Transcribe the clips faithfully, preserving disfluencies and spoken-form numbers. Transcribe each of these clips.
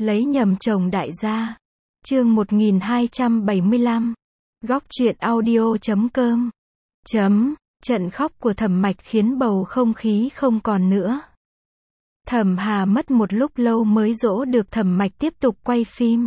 Lấy nhầm chồng đại gia. Chương một nghìn hai trăm bảy mươi lăm. Góc truyện audio chấm com. Chấm. Trận khóc của Thẩm Mạch khiến bầu không khí không còn nữa. Thẩm Hà mất một lúc lâu mới dỗ được Thẩm Mạch tiếp tục quay phim.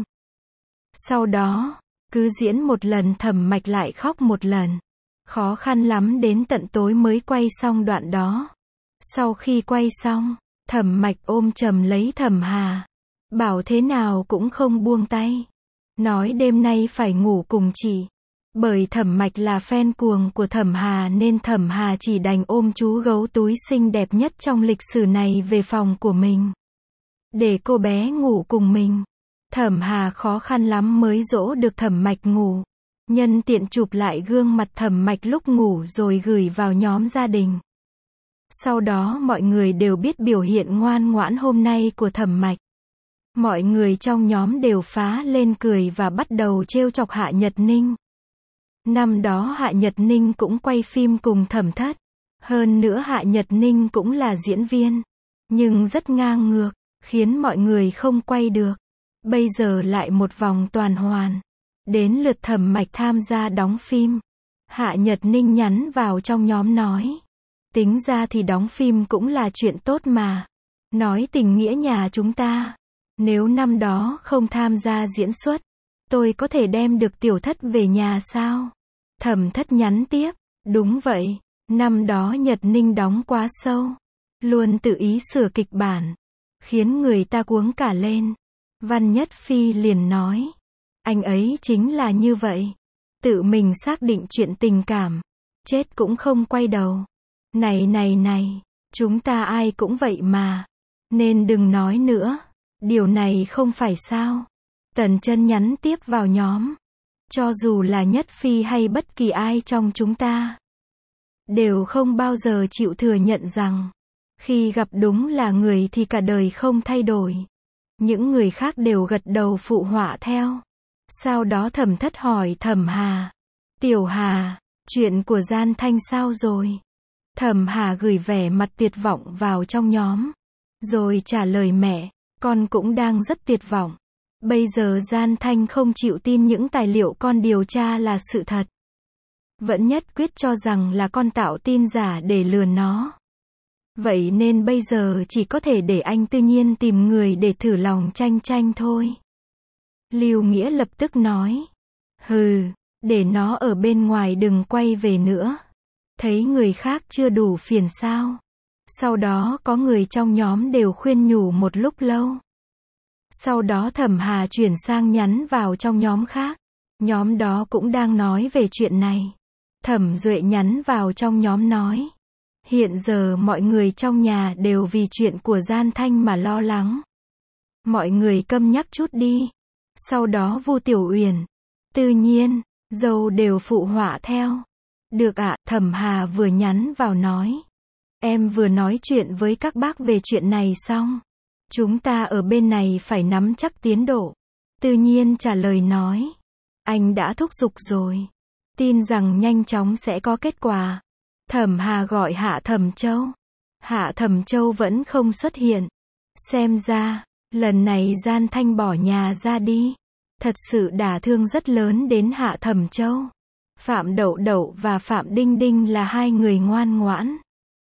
Sau đó, cứ diễn một lần Thẩm Mạch lại khóc một lần. Khó khăn lắm đến tận tối mới quay xong đoạn đó. Sau khi quay xong, Thẩm Mạch ôm chầm lấy Thẩm Hà. Bảo thế nào cũng không buông tay. Nói đêm nay phải ngủ cùng chị. Bởi Thẩm Mạch là fan cuồng của Thẩm Hà nên Thẩm Hà chỉ đành ôm chú gấu túi xinh đẹp nhất trong lịch sử này về phòng của mình. Để cô bé ngủ cùng mình. Thẩm Hà khó khăn lắm mới dỗ được Thẩm Mạch ngủ. Nhân tiện chụp lại gương mặt Thẩm Mạch lúc ngủ rồi gửi vào nhóm gia đình. Sau đó mọi người đều biết biểu hiện ngoan ngoãn hôm nay của Thẩm Mạch. Mọi người trong nhóm đều phá lên cười và bắt đầu trêu chọc Hạ Nhật Ninh. Năm đó Hạ Nhật Ninh cũng quay phim cùng Thẩm Thất. Hơn nữa Hạ Nhật Ninh cũng là diễn viên. Nhưng rất ngang ngược, khiến mọi người không quay được. Bây giờ lại một vòng toàn hoàn. Đến lượt Thẩm Mạch tham gia đóng phim. Hạ Nhật Ninh nhắn vào trong nhóm nói. Tính ra thì đóng phim cũng là chuyện tốt mà. Nói tình nghĩa nhà chúng ta. Nếu năm đó không tham gia diễn xuất, tôi có thể đem được Tiểu Thất về nhà sao? Thẩm Thất nhắn tiếp. Đúng vậy, năm đó Nhật Ninh đóng quá sâu. Luôn tự ý sửa kịch bản. Khiến người ta cuống cả lên. Văn Nhất Phi liền nói. Anh ấy chính là như vậy. Tự mình xác định chuyện tình cảm. Chết cũng không quay đầu. Này này này, chúng ta ai cũng vậy mà. Nên đừng nói nữa. Điều này không phải sao. Tần Chân nhắn tiếp vào nhóm. Cho dù là Nhất Phi hay bất kỳ ai trong chúng ta. Đều không bao giờ chịu thừa nhận rằng. Khi gặp đúng là người thì cả đời không thay đổi. Những người khác đều gật đầu phụ họa theo. Sau đó Thẩm Thất hỏi Thẩm Hà. Tiểu Hà, chuyện của Gian Thanh sao rồi? Thẩm Hà gửi vẻ mặt tuyệt vọng vào trong nhóm. Rồi trả lời mẹ, con cũng đang rất tuyệt vọng. Bây giờ Gian Thanh không chịu tin những tài liệu con điều tra là sự thật. Vẫn nhất quyết cho rằng là con tạo tin giả để lừa nó. Vậy nên bây giờ chỉ có thể để anh Tư Nhiên tìm người để thử lòng Tranh Tranh thôi. Lưu Nghĩa lập tức nói. Hừ, để nó ở bên ngoài đừng quay về nữa. Thấy người khác chưa đủ phiền sao? Sau đó có người trong nhóm đều khuyên nhủ một lúc lâu. Sau đó Thẩm Hà chuyển sang nhắn vào trong nhóm khác. Nhóm đó cũng đang nói về chuyện này. Thẩm Duệ nhắn vào trong nhóm nói. Hiện giờ mọi người trong nhà đều vì chuyện của Gian Thanh mà lo lắng. Mọi người câm nhắc chút đi. Sau đó Vu Tiểu Uyển, Tư Nhiên, dâu đều phụ họa theo. Được ạ, Thẩm Hà vừa nhắn vào nói. Em vừa nói chuyện với các bác về chuyện này xong. Chúng ta ở bên này phải nắm chắc tiến độ. Tư Nhiên trả lời nói. Anh đã thúc giục rồi. Tin rằng nhanh chóng sẽ có kết quả. Thẩm Hà gọi Hạ Thẩm Châu. Hạ Thẩm Châu vẫn không xuất hiện. Xem ra, lần này Gian Thanh bỏ nhà ra đi. Thật sự đả thương rất lớn đến Hạ Thẩm Châu. Phạm Đậu Đậu và Phạm Đinh Đinh là hai người ngoan ngoãn.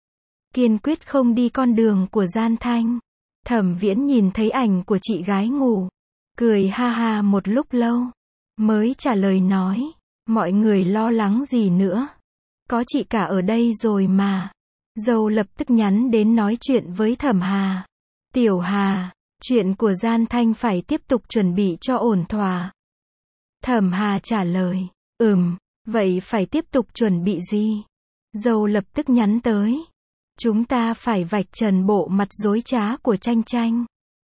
Kiên quyết không đi con đường của Gian Thanh. Thẩm Viễn nhìn thấy ảnh của chị gái ngủ. Cười ha ha một lúc lâu. Mới trả lời nói. Mọi người lo lắng gì nữa. Có chị cả ở đây rồi mà. Dâu lập tức nhắn đến nói chuyện với Thẩm Hà. Tiểu Hà, chuyện của Gian Thanh phải tiếp tục chuẩn bị cho ổn thỏa. Thẩm Hà trả lời. Ừm, vậy phải tiếp tục chuẩn bị gì? Dâu lập tức nhắn tới. Chúng ta phải vạch trần bộ mặt dối trá của Tranh Tranh.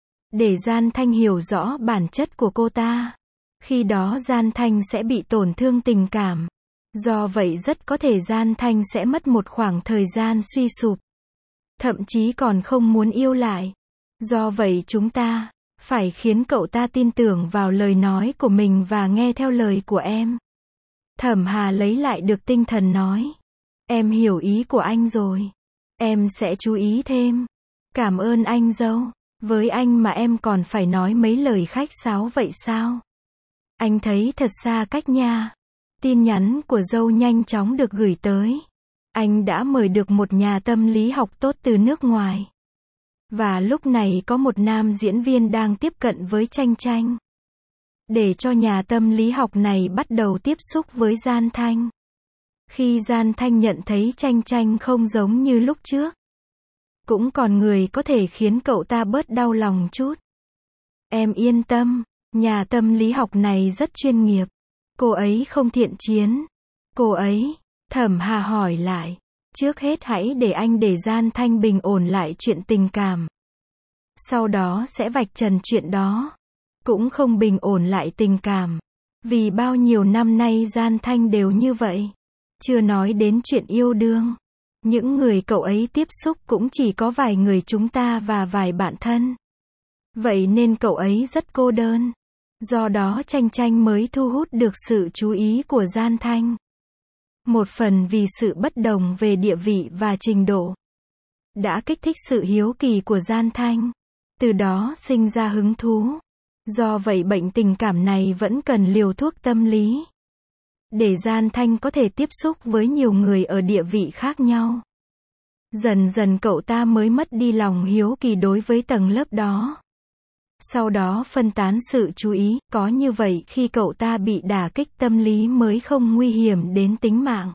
Để Gian Thanh hiểu rõ bản chất của cô ta. Khi đó Gian Thanh sẽ bị tổn thương tình cảm. Do vậy rất có thể Gian Thanh sẽ mất một khoảng thời gian suy sụp. Thậm chí còn không muốn yêu lại. Do vậy chúng ta phải khiến cậu ta tin tưởng vào lời nói của mình và nghe theo lời của em. Thẩm Hà lấy lại được tinh thần nói. Em hiểu ý của anh rồi. Em sẽ chú ý thêm. Cảm ơn anh dâu. Với anh mà em còn phải nói mấy lời khách sáo vậy sao? Anh thấy thật xa cách nha. Tin nhắn của dâu nhanh chóng được gửi tới. Anh đã mời được một nhà tâm lý học tốt từ nước ngoài. Và lúc này có một nam diễn viên đang tiếp cận với Chanh Chanh. Để cho nhà tâm lý học này bắt đầu tiếp xúc với Gian Thanh. Khi Gian Thanh nhận thấy Chanh Chanh không giống như lúc trước. Cũng còn người có thể khiến cậu ta bớt đau lòng chút. Em yên tâm, nhà tâm lý học này rất chuyên nghiệp. Cô ấy không thiện chiến. Cô ấy, Thẩm Hà hỏi lại. Trước hết hãy để anh để Gian Thanh bình ổn lại chuyện tình cảm. Sau đó sẽ vạch trần chuyện đó. Cũng không bình ổn lại tình cảm. Vì bao nhiêu năm nay Gian Thanh đều như vậy. Chưa nói đến chuyện yêu đương. Những người cậu ấy tiếp xúc cũng chỉ có vài người chúng ta và vài bạn thân. Vậy nên cậu ấy rất cô đơn. Do đó Chanh Chanh mới thu hút được sự chú ý của Gian Thanh. Một phần vì sự bất đồng về địa vị và trình độ. Đã kích thích sự hiếu kỳ của Gian Thanh. Từ đó sinh ra hứng thú. Do vậy bệnh tình cảm này vẫn cần liều thuốc tâm lý. Để Gian Thanh có thể tiếp xúc với nhiều người ở địa vị khác nhau. Dần dần cậu ta mới mất đi lòng hiếu kỳ đối với tầng lớp đó. Sau đó phân tán sự chú ý, có như vậy khi cậu ta bị đả kích tâm lý mới không nguy hiểm đến tính mạng.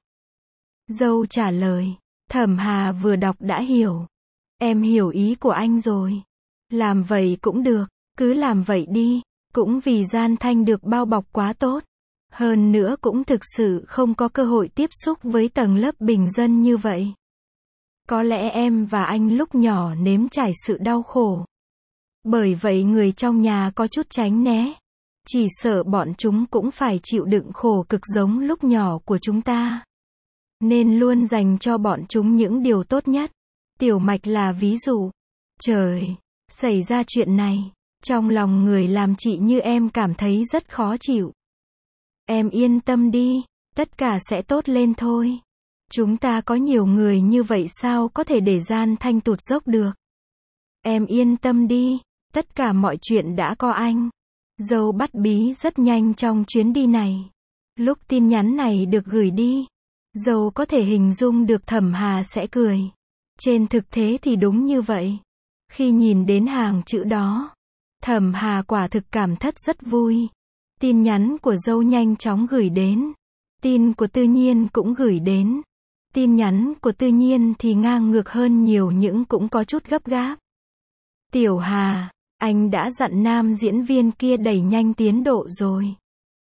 Dâu trả lời. Thẩm Hà vừa đọc đã hiểu. Em hiểu ý của anh rồi. Làm vậy cũng được, cứ làm vậy đi. Cũng vì Gian Thanh được bao bọc quá tốt. Hơn nữa cũng thực sự không có cơ hội tiếp xúc với tầng lớp bình dân như vậy. Có lẽ em và anh lúc nhỏ nếm trải sự đau khổ. Bởi vậy người trong nhà có chút tránh né. Chỉ sợ bọn chúng cũng phải chịu đựng khổ cực giống lúc nhỏ của chúng ta. Nên luôn dành cho bọn chúng những điều tốt nhất. Tiểu Mạch là ví dụ. Trời, xảy ra chuyện này. Trong lòng người làm chị như em cảm thấy rất khó chịu. Em yên tâm đi, tất cả sẽ tốt lên thôi. Chúng ta có nhiều người như vậy sao có thể để Gian Thanh tụt dốc được. Em yên tâm đi, tất cả mọi chuyện đã có anh. Dâu bắt bí rất nhanh trong chuyến đi này. Lúc tin nhắn này được gửi đi, dâu có thể hình dung được Thẩm Hà sẽ cười. Trên thực tế thì đúng như vậy. Khi nhìn đến hàng chữ đó, Thẩm Hà quả thực cảm thất rất vui. Tin nhắn của dâu nhanh chóng gửi đến. Tin của Tư Nhiên cũng gửi đến. Tin nhắn của Tư Nhiên thì ngang ngược hơn nhiều nhưng cũng có chút gấp gáp. Tiểu Hà, anh đã dặn nam diễn viên kia đẩy nhanh tiến độ rồi.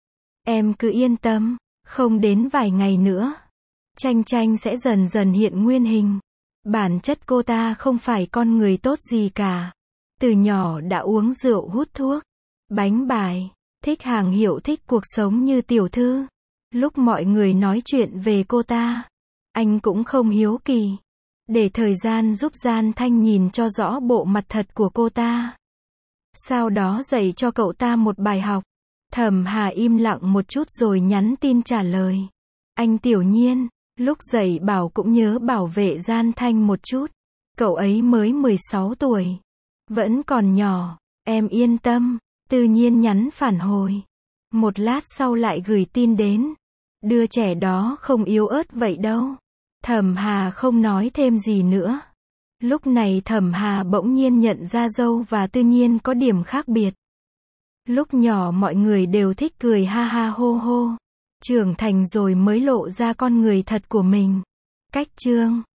Em cứ yên tâm, không đến vài ngày nữa. Chanh Chanh sẽ dần dần hiện nguyên hình. Bản chất cô ta không phải con người tốt gì cả. Từ nhỏ đã uống rượu hút thuốc, bánh bài, thích hàng hiệu thích cuộc sống như tiểu thư. Lúc mọi người nói chuyện về cô ta, anh cũng không hiếu kỳ. Để thời gian giúp Gian Thanh nhìn cho rõ bộ mặt thật của cô ta. Sau đó dạy cho cậu ta một bài học. Thẩm Hà im lặng một chút rồi nhắn tin trả lời. Anh Tiểu Nhiên, lúc dạy bảo cũng nhớ bảo vệ Gian Thanh một chút. Cậu ấy mới mười sáu tuổi. Vẫn còn nhỏ, em yên tâm. Tự nhiên nhắn phản hồi. Một lát sau lại gửi tin đến. Đứa trẻ đó không yếu ớt vậy đâu. Thẩm Hà không nói thêm gì nữa. Lúc này Thẩm Hà bỗng nhiên nhận ra dâu và Tư Nhiên có điểm khác biệt. Lúc nhỏ mọi người đều thích cười ha ha hô hô. Trưởng thành rồi mới lộ ra con người thật của mình. Cách chương